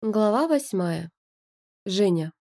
Глава 8. Женя.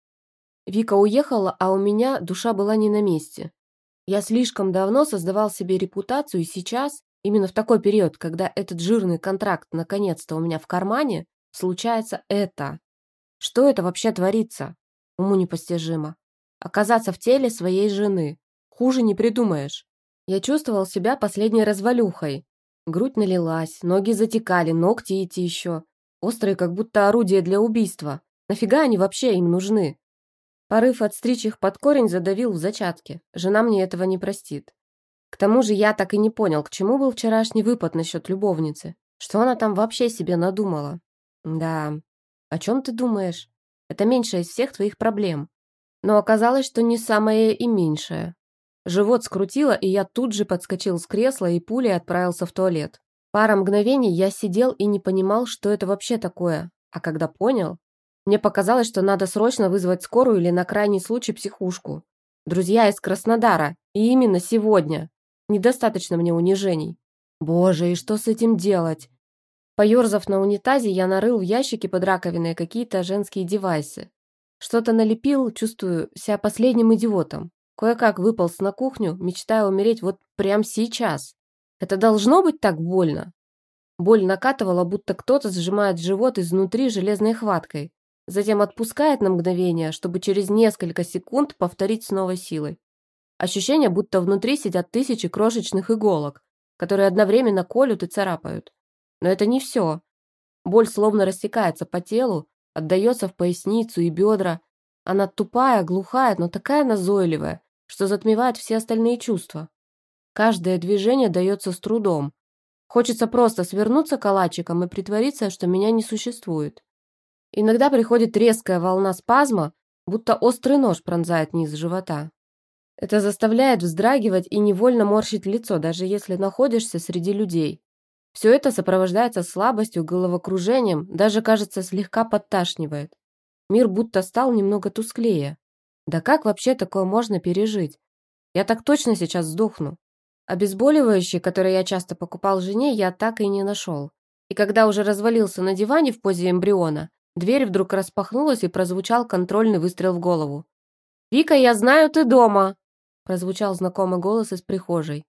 Вика уехала, а у меня душа была не на месте. Я слишком давно создавал себе репутацию, и сейчас, именно в такой период, когда этот жирный контракт наконец-то у меня в кармане, случается это. Что это вообще творится? Уму непостижимо. Оказаться в теле своей жены. Хуже не придумаешь. Я чувствовал себя последней развалюхой. Грудь налилась, ноги затекали, ногти эти еще. Острые, как будто орудия для убийства. Нафига они вообще им нужны? Порыв отстричь их под корень задавил в зачатке. Жена мне этого не простит. К тому же я так и не понял, к чему был вчерашний выпад насчет любовницы. Что она там вообще себе надумала? Да, о чем ты думаешь? Это меньшая из всех твоих проблем. Но оказалось, что не самое и меньшее. Живот скрутило, и я тут же подскочил с кресла и пулей отправился в туалет. Пара мгновений я сидел и не понимал, что это вообще такое. А когда понял, мне показалось, что надо срочно вызвать скорую или на крайний случай психушку. Друзья из Краснодара, и именно сегодня. Недостаточно мне унижений. Боже, и что с этим делать? Поерзав на унитазе, я нарыл в ящике под раковиной какие-то женские девайсы. Что-то налепил, чувствую себя последним идиотом. Кое-как выполз на кухню, мечтая умереть вот прямо сейчас. Это должно быть так больно? Боль накатывала, будто кто-то сжимает живот изнутри железной хваткой. Затем отпускает на мгновение, чтобы через несколько секунд повторить с новой силой. Ощущение, будто внутри сидят тысячи крошечных иголок, которые одновременно колют и царапают. Но это не все. Боль словно растекается по телу, отдается в поясницу и бедра. Она тупая, глухая, но такая назойливая, что затмевает все остальные чувства. Каждое движение дается с трудом. Хочется просто свернуться калачиком и притвориться, что меня не существует. Иногда приходит резкая волна спазма, будто острый нож пронзает низ живота. Это заставляет вздрагивать и невольно морщить лицо, даже если находишься среди людей. Все это сопровождается слабостью, головокружением, даже, кажется, слегка подташнивает. Мир будто стал немного тусклее. Да как вообще такое можно пережить? Я так точно сейчас сдохну. Обезболивающее, которое я часто покупал жене, я так и не нашел. И когда уже развалился на диване в позе эмбриона, дверь вдруг распахнулась и прозвучал контрольный выстрел в голову. «Вика, я знаю, ты дома!» прозвучал знакомый голос из прихожей.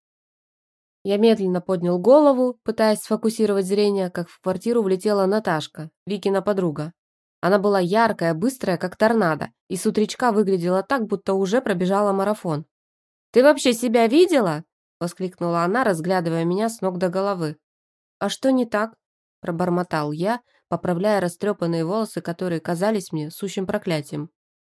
Я медленно поднял голову, пытаясь сфокусировать зрение, как в квартиру влетела Наташка, Викина подруга. Она была яркая, быстрая, как торнадо, и с утречка выглядела так, будто уже пробежала марафон. «Ты вообще себя видела?» – воскликнула она, разглядывая меня с ног до головы. «А что не так?» – пробормотал я, поправляя растрепанные волосы, которые казались мне сущим проклятием.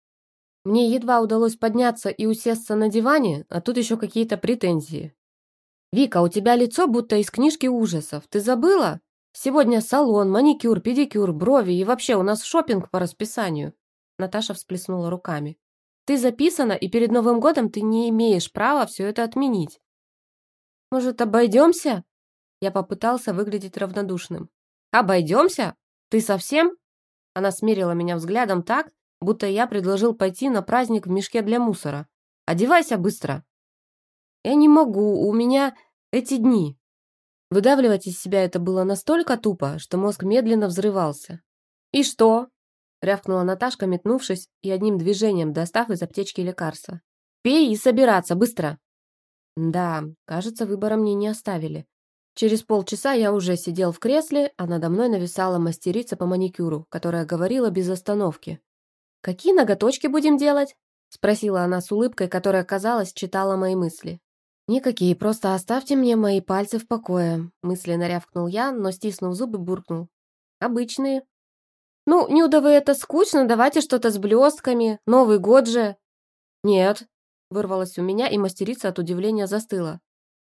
Мне едва удалось подняться и усесться на диване, а тут еще какие-то претензии. «Вика, у тебя лицо будто из книжки ужасов. Ты забыла? Сегодня салон, маникюр, педикюр, брови и вообще у нас шопинг по расписанию». Наташа всплеснула руками. «Ты записана, и перед Новым годом ты не имеешь права все это отменить». «Может, обойдемся?» Я попытался выглядеть равнодушным. «Обойдемся? Ты совсем?» Она смерила меня взглядом так, будто я предложил пойти на праздник в мешке для мусора. «Одевайся быстро!» «Я не могу, у меня эти дни». Выдавливать из себя это было настолько тупо, что мозг медленно взрывался. «И что?» – рявкнула Наташка, метнувшись и одним движением достав из аптечки лекарства. «Пей и собираться, быстро!» Да, кажется, выбора мне не оставили. Через полчаса я уже сидел в кресле, а надо мной нависала мастерица по маникюру, которая говорила без остановки. «Какие ноготочки будем делать?» – спросила она с улыбкой, которая, казалось, читала мои мысли. «Никакие, просто оставьте мне мои пальцы в покое», – мысленно рявкнул я, но, стиснув зубы, буркнул. «Обычные». «Ну, Нюда, вы это скучно, давайте что-то с блестками, Новый год же». «Нет», – вырвалось у меня, и мастерица от удивления застыла.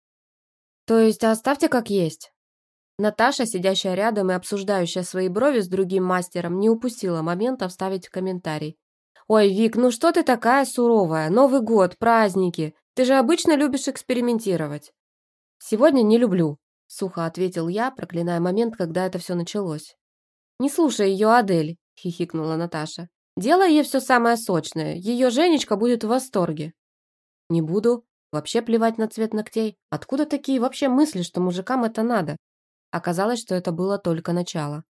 «То есть оставьте как есть?» Наташа, сидящая рядом и обсуждающая свои брови с другим мастером, не упустила момента вставить в комментарий. «Ой, Вик, ну что ты такая суровая? Новый год, праздники. Ты же обычно любишь экспериментировать». «Сегодня не люблю», – сухо ответил я, проклиная момент, когда это все началось. «Не слушай ее, Адель», – хихикнула Наташа. «Делай ей все самое сочное. Ее Женечка будет в восторге». «Не буду. Вообще плевать на цвет ногтей. Откуда такие вообще мысли, что мужикам это надо?» Оказалось, что это было только начало.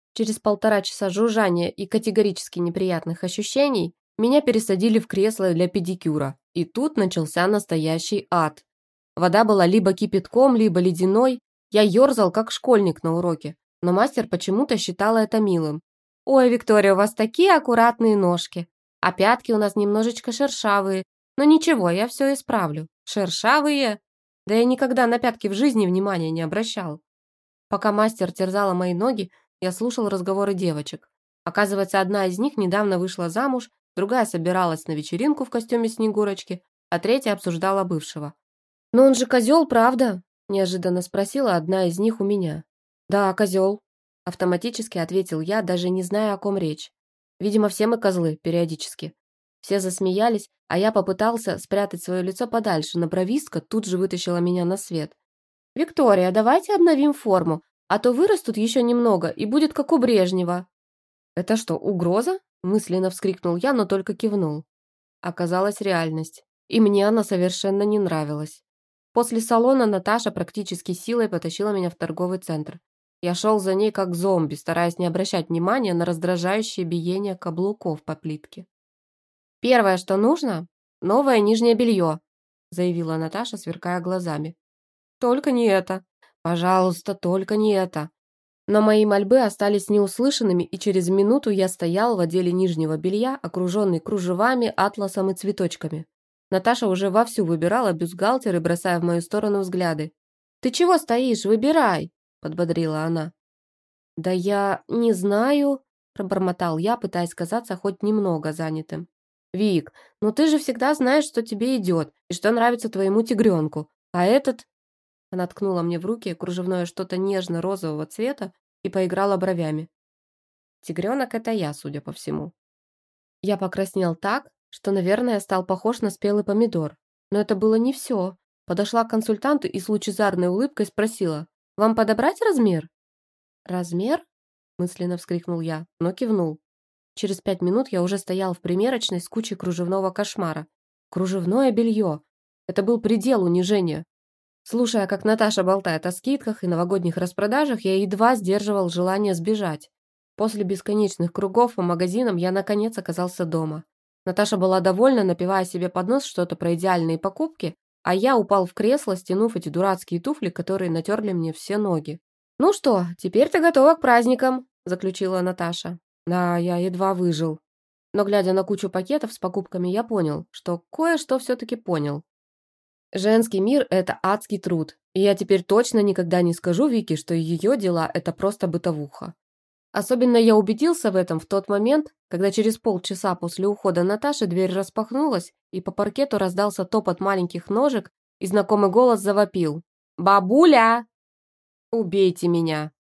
Через 1,5 часа жужжания и категорически неприятных ощущений меня пересадили в кресло для педикюра, и тут начался настоящий ад. Вода была либо кипятком, либо ледяной. Я ерзал, как школьник на уроке, но мастер почему-то считала это милым. «Ой, Виктория, у вас такие аккуратные ножки, а пятки у нас немножечко шершавые, но ничего, я все исправлю». «Шершавые?» Да я никогда на пятки в жизни внимания не обращал. Пока мастер терзала мои ноги, я слушал разговоры девочек. Оказывается, одна из них недавно вышла замуж, другая собиралась на вечеринку в костюме Снегурочки, а третья обсуждала бывшего. «Но он же козел, правда?» – неожиданно спросила одна из них у меня. «Да, козел», – автоматически ответил я, даже не зная, о ком речь. Видимо, все мы козлы, периодически. Все засмеялись, а я попытался спрятать свое лицо подальше, но бровистка тут же вытащила меня на свет. «Виктория, давайте обновим форму, а то вырастут еще немного, и будет как у Брежнева». «Это что, угроза?» – мысленно вскрикнул я, но только кивнул. Оказалась реальность, и мне она совершенно не нравилась. После салона Наташа практически силой потащила меня в торговый центр. Я шел за ней как зомби, стараясь не обращать внимания на раздражающее биение каблуков по плитке. «Первое, что нужно – новое нижнее белье», – заявила Наташа, сверкая глазами. «Только не это. Пожалуйста, только не это». Но мои мольбы остались неуслышанными, и через минуту я стоял в отделе нижнего белья, окруженный кружевами, атласом и цветочками. Наташа уже вовсю выбирала бюстгальтер и бросая в мою сторону взгляды. «Ты чего стоишь? Выбирай!» – подбодрила она. «Да я не знаю», – пробормотал я, пытаясь казаться хоть немного занятым. «Вик, ну ты же всегда знаешь, что тебе идет и что нравится твоему тигренку, а этот...» Она ткнула мне в руки кружевное что-то нежно-розового цвета и поиграла бровями. Тигренок – это я, судя по всему. Я покраснел так, что, наверное, стал похож на спелый помидор. Но это было не все. Подошла к консультанту и с лучезарной улыбкой спросила: «Вам подобрать размер?» «Размер?» – мысленно вскрикнул я, но кивнул. Через 5 минут я уже стоял в примерочной с кучей кружевного кошмара. Кружевное белье. Это был предел унижения. Слушая, как Наташа болтает о скидках и новогодних распродажах, я едва сдерживал желание сбежать. После бесконечных кругов по магазинам я наконец оказался дома. Наташа была довольна, напевая себе под нос что-то про идеальные покупки, а я упал в кресло, стянув эти дурацкие туфли, которые натерли мне все ноги. «Ну что, теперь ты готова к праздникам», – заключила Наташа. Да, я едва выжил. Но, глядя на кучу пакетов с покупками, я понял, что кое-что все-таки понял. Женский мир – это адский труд, и я теперь точно никогда не скажу Вике, что ее дела – это просто бытовуха. Особенно я убедился в этом в тот момент, когда через полчаса после ухода Наташи дверь распахнулась, и по паркету раздался топот маленьких ножек, и знакомый голос завопил: «Бабуля! Убейте меня!»